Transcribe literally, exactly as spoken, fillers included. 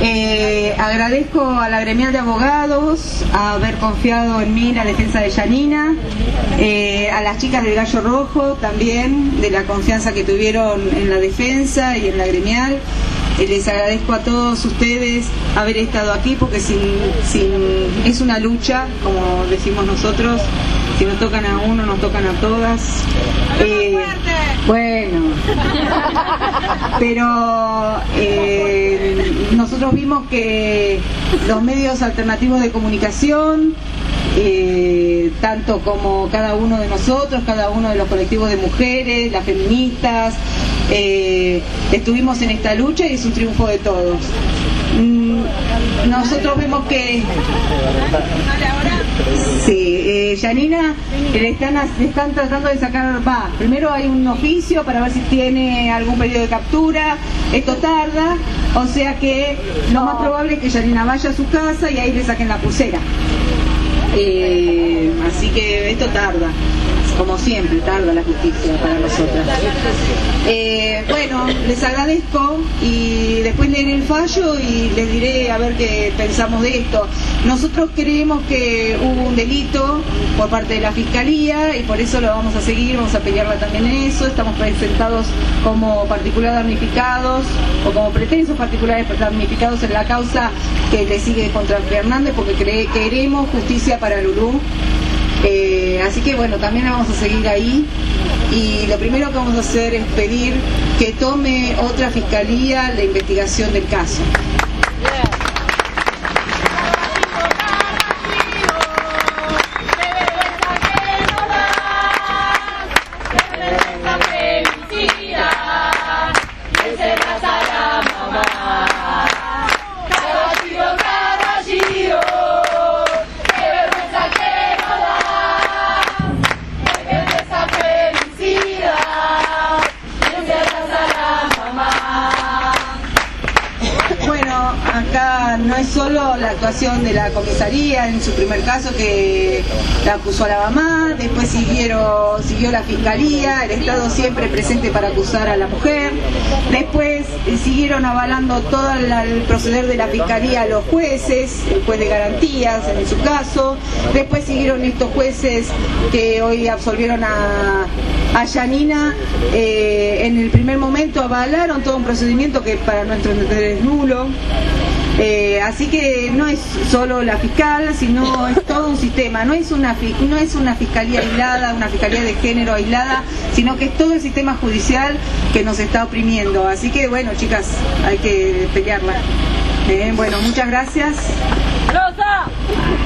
Eh, agradezco a la gremial de abogados a haber confiado en mí la defensa de Yanina, eh, a las chicas del Gallo Rojo también, de la confianza que tuvieron en la defensa y en la gremial. Eh, les agradezco a todos ustedes haber estado aquí, porque sin, sin, es una lucha, como decimos nosotros. Si nos tocan a uno, nos tocan a todas. Eh, bueno, pero eh, nosotros vimos que los medios alternativos de comunicación, eh, tanto como cada uno de nosotros, cada uno de los colectivos de mujeres, las feministas, eh, estuvimos en esta lucha y es un triunfo de todos. Nosotros vemos que sí, eh, Yanina le están, le están tratando de sacar, va, primero hay un oficio para ver si tiene algún pedido de captura, esto tarda, o sea que lo más probable es que Yanina vaya a su casa y ahí le saquen la pulsera, eh, así que esto tarda. Como siempre, tarda la justicia para nosotras. Eh, bueno, les agradezco y después leeré el fallo y les diré a ver qué pensamos de esto. Nosotros creemos que hubo un delito por parte de la Fiscalía y por eso lo vamos a seguir, vamos a pelearla también en eso. Estamos presentados como particulares damnificados o como pretensos particulares damnificados en la causa que le sigue contra Fernández, porque cre queremos justicia para Lulú. Eh, así que bueno, también vamos a seguir ahí y lo primero que vamos a hacer es pedir que tome otra fiscalía la investigación del caso. Acá no es solo la actuación de la comisaría en su primer caso, que la acusó a la mamá, después siguieron, siguió la fiscalía, el Estado siempre presente para acusar a la mujer, después eh, siguieron avalando todo la, el proceder de la fiscalía a los jueces, el juez de garantías en su caso, después siguieron estos jueces que hoy absolvieron a, a Yanina, eh, en el primer momento avalaron todo un procedimiento que para nuestro entender es nulo. Eh, así que no es solo la fiscal, sino es todo un sistema, no es una no es una fiscalía aislada, una fiscalía de género aislada, sino que es todo el sistema judicial que nos está oprimiendo. Así que bueno, chicas, hay que pelearla. Eh, bueno, muchas gracias. ¡Rosa!